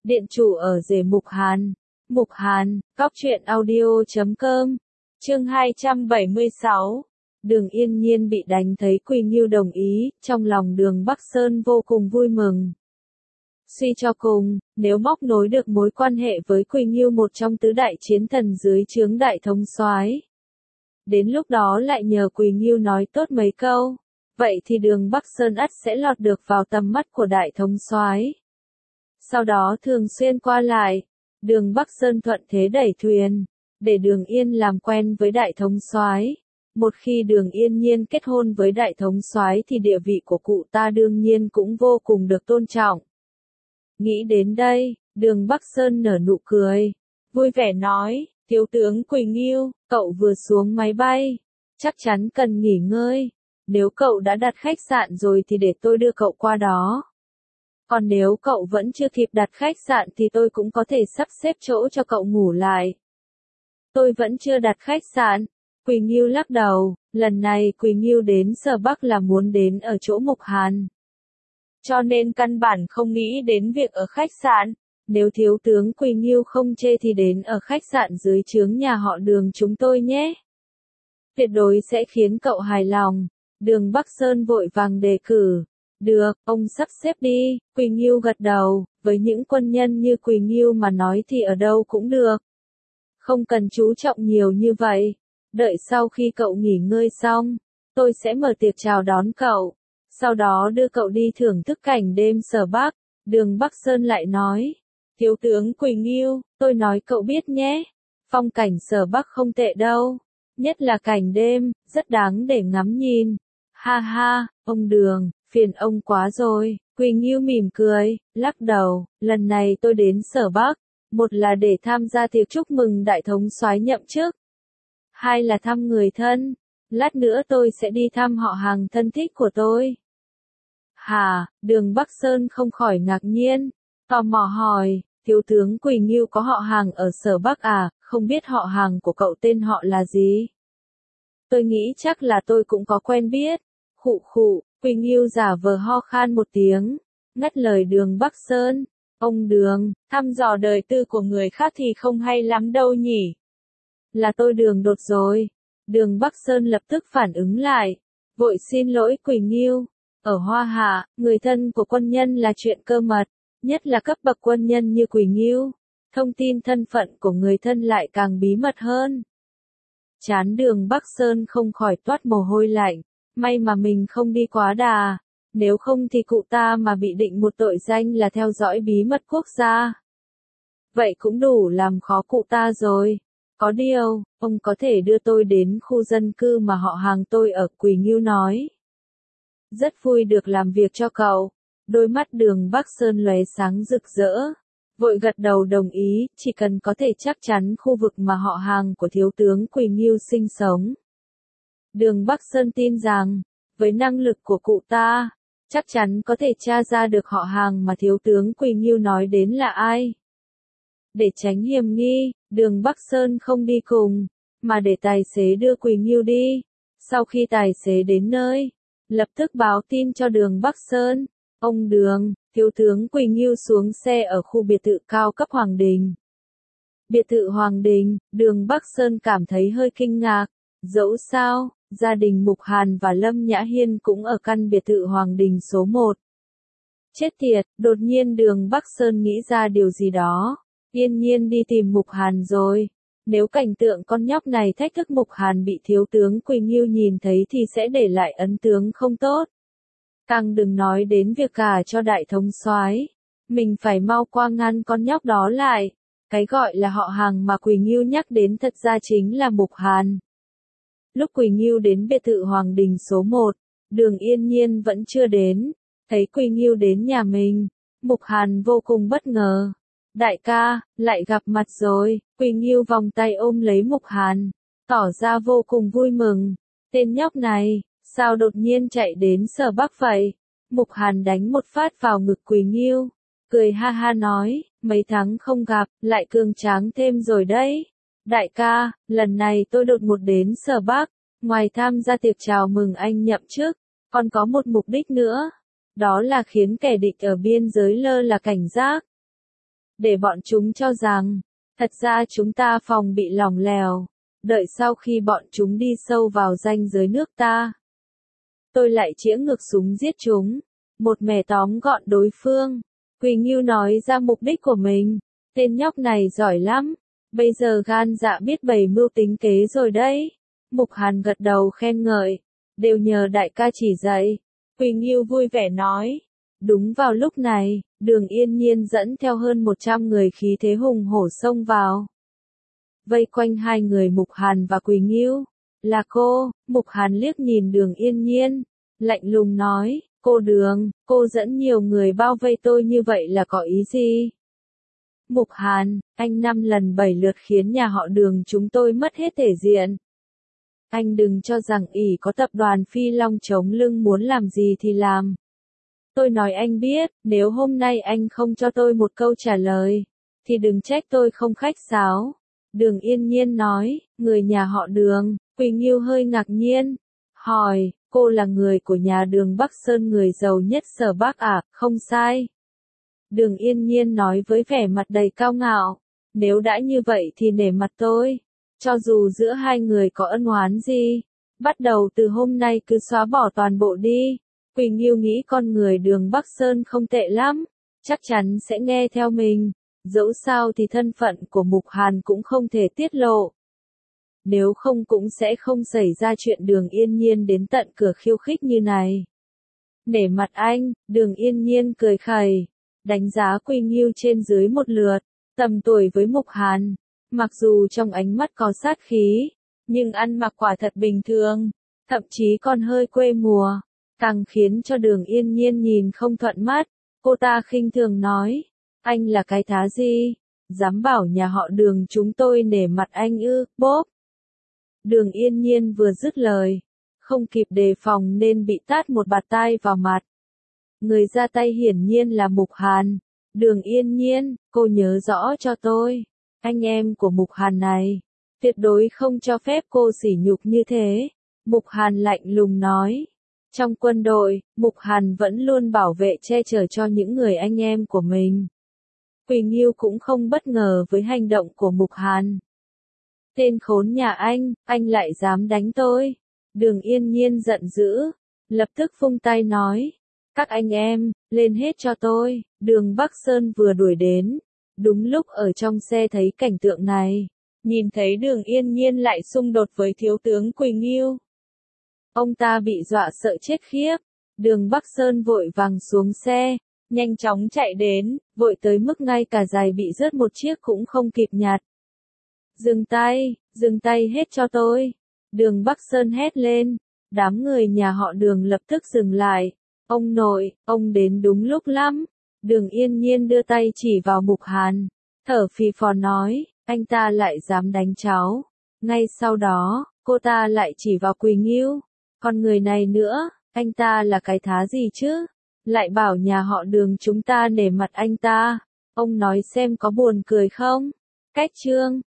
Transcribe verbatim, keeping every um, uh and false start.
Điện chủ ở rể Mục Hàn. Mục Hàn, cóc truyện audio chấm com. Chương hai trăm bảy mươi sáu. Đường Yên Nhiên bị đánh thấy Quỳ Ngưu đồng ý, trong lòng Đường Bắc Sơn vô cùng vui mừng. Suy cho cùng, nếu móc nối được mối quan hệ với Quỳ Ngưu, một trong tứ đại chiến thần dưới trướng đại thống soái, đến lúc đó lại nhờ Quỳ Ngưu nói tốt mấy câu, vậy thì Đường Bắc Sơn ắt sẽ lọt được vào tầm mắt của đại thống soái. Sau đó thường xuyên qua lại, Đường Bắc Sơn thuận thế đẩy thuyền, để Đường Yên làm quen với đại thống soái. Một khi Đường Yên Nhiên kết hôn với đại thống soái thì địa vị của cụ ta đương nhiên cũng vô cùng được tôn trọng. Nghĩ đến đây, Đường Bắc Sơn nở nụ cười, vui vẻ nói, thiếu tướng Quỳ Ngưu, cậu vừa xuống máy bay, chắc chắn cần nghỉ ngơi. Nếu cậu đã đặt khách sạn rồi thì để tôi đưa cậu qua đó. Còn nếu cậu vẫn chưa kịp đặt khách sạn thì tôi cũng có thể sắp xếp chỗ cho cậu ngủ lại. Tôi vẫn chưa đặt khách sạn. Quỳ Ngưu lắc đầu, lần này Quỳ Ngưu đến Sở Bắc là muốn đến ở chỗ Mục Hàn. Cho nên căn bản không nghĩ đến việc ở khách sạn. Nếu thiếu tướng Quỳ Ngưu không chê thì đến ở khách sạn dưới trướng nhà họ Đường chúng tôi nhé. Tuyệt đối sẽ khiến cậu hài lòng. Đường Bắc Sơn vội vàng đề cử. Được, ông sắp xếp đi. Quỳ Ngưu gật đầu, với những quân nhân như Quỳ Ngưu mà nói thì ở đâu cũng được. Không cần chú trọng nhiều như vậy. Đợi sau khi cậu nghỉ ngơi xong, tôi sẽ mở tiệc chào đón cậu. Sau đó đưa cậu đi thưởng thức cảnh đêm Sở Bắc. Đường Bắc Sơn lại nói. Thiếu tướng Quỳ Ngưu, tôi nói cậu biết nhé. Phong cảnh Sở Bắc không tệ đâu. Nhất là cảnh đêm, rất đáng để ngắm nhìn. Ha ha, ông Đường, phiền ông quá rồi. Quỳ Ngưu mỉm cười, lắc đầu, lần này tôi đến Sở Bắc, một là để tham gia tiệc chúc mừng đại thống soái nhậm chức, hai là thăm người thân, lát nữa tôi sẽ đi thăm họ hàng thân thích của tôi. Hả, Đường Bắc Sơn không khỏi ngạc nhiên, tò mò hỏi, thiếu tướng Quỳ Ngưu có họ hàng ở Sở Bắc à, không biết họ hàng của cậu tên họ là gì? Tôi nghĩ chắc là tôi cũng có quen biết. Khụ khụ, Quỳ Ngưu giả vờ ho khan một tiếng, ngắt lời Đường Bắc Sơn. Ông Đường, thăm dò đời tư của người khác thì không hay lắm đâu nhỉ. Là tôi Đường đột rồi. Đường Bắc Sơn lập tức phản ứng lại. Vội xin lỗi Quỳ Ngưu. Ở Hoa Hạ, người thân của quân nhân là chuyện cơ mật, nhất là cấp bậc quân nhân như Quỳ Ngưu. Thông tin thân phận của người thân lại càng bí mật hơn. Trán Đường Bắc Sơn không khỏi toát mồ hôi lạnh. May mà mình không đi quá đà, nếu không thì cụ ta mà bị định một tội danh là theo dõi bí mật quốc gia. Vậy cũng đủ làm khó cụ ta rồi. Có điều, ông có thể đưa tôi đến khu dân cư mà họ hàng tôi ở, Quỳ Ngưu nói. Rất vui được làm việc cho cậu. Đôi mắt Đường Bắc Sơn lóe sáng rực rỡ. Vội gật đầu đồng ý, chỉ cần có thể chắc chắn khu vực mà họ hàng của thiếu tướng Quỳ Ngưu sinh sống. Đường Bắc Sơn tin rằng, với năng lực của cụ ta, chắc chắn có thể tra ra được họ hàng mà thiếu tướng Quỳ Ngưu nói đến là ai. Để tránh hiểm nghi, Đường Bắc Sơn không đi cùng, mà để tài xế đưa Quỳ Ngưu đi. Sau khi tài xế đến nơi, lập tức báo tin cho Đường Bắc Sơn. Ông Đường, thiếu tướng Quỳ Ngưu xuống xe ở khu biệt thự cao cấp Hoàng Đình. Biệt thự Hoàng Đình, Đường Bắc Sơn cảm thấy hơi kinh ngạc. Dẫu sao, gia đình Mục Hàn và Lâm Nhã Hiên cũng ở căn biệt thự Hoàng Đình số một. Chết tiệt, đột nhiên Đường Bắc Sơn nghĩ ra điều gì đó. Yên Nhiên đi tìm Mục Hàn rồi. Nếu cảnh tượng con nhóc này thách thức Mục Hàn bị thiếu tướng Quỳ Ngưu nhìn thấy thì sẽ để lại ấn tượng không tốt. Càng đừng nói đến việc cả cho đại thống soái. Mình phải mau qua ngăn con nhóc đó lại. Cái gọi là họ hàng mà Quỳ Ngưu nhắc đến thật ra chính là Mục Hàn. Lúc Quỳ Ngưu đến biệt thự Hoàng Đình số một, Đường Yên Nhiên vẫn chưa đến. Thấy Quỳ Ngưu đến nhà mình, Mục Hàn vô cùng bất ngờ. Đại ca, lại gặp mặt rồi. Quỳ Ngưu vòng tay ôm lấy Mục Hàn, tỏ ra vô cùng vui mừng. Tên nhóc này, sao đột nhiên chạy đến Sở Bắc vậy? Mục Hàn đánh một phát vào ngực Quỳ Ngưu, cười ha ha nói, mấy tháng không gặp, lại cường tráng thêm rồi đấy. Đại ca, lần này tôi đột ngột đến Sở Bắc, ngoài tham gia tiệc chào mừng anh nhậm chức, còn có một mục đích nữa. Đó là khiến kẻ địch ở biên giới lơ là cảnh giác. để bọn chúng cho rằng, thật ra chúng ta phòng bị lỏng lẻo, đợi sau khi bọn chúng đi sâu vào ranh giới nước ta. Tôi lại chĩa ngược súng giết chúng, một mẻ tóm gọn đối phương. Quỳ Ngưu nói ra mục đích của mình, tên nhóc này giỏi lắm, bây giờ gan dạ biết bày mưu tính kế rồi đấy. Mục Hàn gật đầu khen ngợi, đều nhờ đại ca chỉ dạy. Quỳ Ngưu vui vẻ nói. Đúng vào lúc này, Đường Yên Nhiên dẫn theo hơn một trăm người khí thế hùng hổ xông vào. Vây quanh hai người Mục Hàn và Quỳ Ngưu. Là cô, Mục Hàn liếc nhìn Đường Yên Nhiên, lạnh lùng nói, cô Đường, cô dẫn nhiều người bao vây tôi như vậy là có ý gì? Mục Hàn, anh năm lần bảy lượt khiến nhà họ Đường chúng tôi mất hết thể diện. Anh đừng cho rằng ỷ có tập đoàn Phi Long chống lưng muốn làm gì thì làm. Tôi nói anh biết, nếu hôm nay anh không cho tôi một câu trả lời, thì đừng trách tôi không khách sáo. Đường Yên Nhiên nói, người nhà họ Đường. Quỳ Ngưu hơi ngạc nhiên, hỏi, cô là người của nhà Đường Bắc Sơn người giàu nhất Sở Bắc à? Không sai. Đường Yên Nhiên nói với vẻ mặt đầy cao ngạo, nếu đã như vậy thì nể mặt tôi, cho dù giữa hai người có ân oán gì, bắt đầu từ hôm nay cứ xóa bỏ toàn bộ đi. Quỳ Ngưu nghĩ con người Đường Bắc Sơn không tệ lắm, chắc chắn sẽ nghe theo mình, dẫu sao thì thân phận của Mục Hàn cũng không thể tiết lộ. Nếu không cũng sẽ không xảy ra chuyện Đường Yên Nhiên đến tận cửa khiêu khích như này. Nể mặt anh, Đường Yên Nhiên cười khẩy, đánh giá Quỳ Ngưu trên dưới một lượt, tầm tuổi với Mục Hàn, mặc dù trong ánh mắt có sát khí, nhưng ăn mặc quả thật bình thường, thậm chí còn hơi quê mùa, càng khiến cho Đường Yên Nhiên nhìn không thuận mắt. Cô ta khinh thường nói, anh là cái thá gì, dám bảo nhà họ Đường chúng tôi nể mặt anh ư? Bốp. Đường Yên Nhiên vừa dứt lời, không kịp đề phòng nên bị tát một bạt tai vào mặt. Người ra tay hiển nhiên là Mục Hàn. Đường Yên Nhiên, cô nhớ rõ cho tôi, anh em của Mục Hàn này, tuyệt đối không cho phép cô sỉ nhục như thế. Mục Hàn lạnh lùng nói. Trong quân đội, Mục Hàn vẫn luôn bảo vệ che chở cho những người anh em của mình. Quỳ Ngưu cũng không bất ngờ với hành động của Mục Hàn. Tên khốn nhà anh, anh lại dám đánh tôi. Đường Yên Nhiên giận dữ, lập tức vung tay nói, các anh em, lên hết cho tôi. Đường Bắc Sơn vừa đuổi đến, đúng lúc ở trong xe thấy cảnh tượng này, nhìn thấy Đường Yên Nhiên lại xung đột với thiếu tướng Quỳ Ngưu. Ông ta bị dọa sợ chết khiếp, Đường Bắc Sơn vội vàng xuống xe, nhanh chóng chạy đến, vội tới mức ngay cả giày bị rớt một chiếc cũng không kịp nhặt. Dừng tay, dừng tay hết cho tôi. Đường Bắc Sơn hét lên, đám người nhà họ Đường lập tức dừng lại. Ông nội, ông đến đúng lúc lắm. Đường Yên Nhiên đưa tay chỉ vào Mục Hàn, thở phì phò nói, anh ta lại dám đánh cháu. Ngay sau đó, cô ta lại chỉ vào Quỳ Ngưu, còn người này nữa, anh ta là cái thá gì chứ? Lại bảo nhà họ Đường chúng ta nể mặt anh ta. Ông nói xem có buồn cười không? Cách chương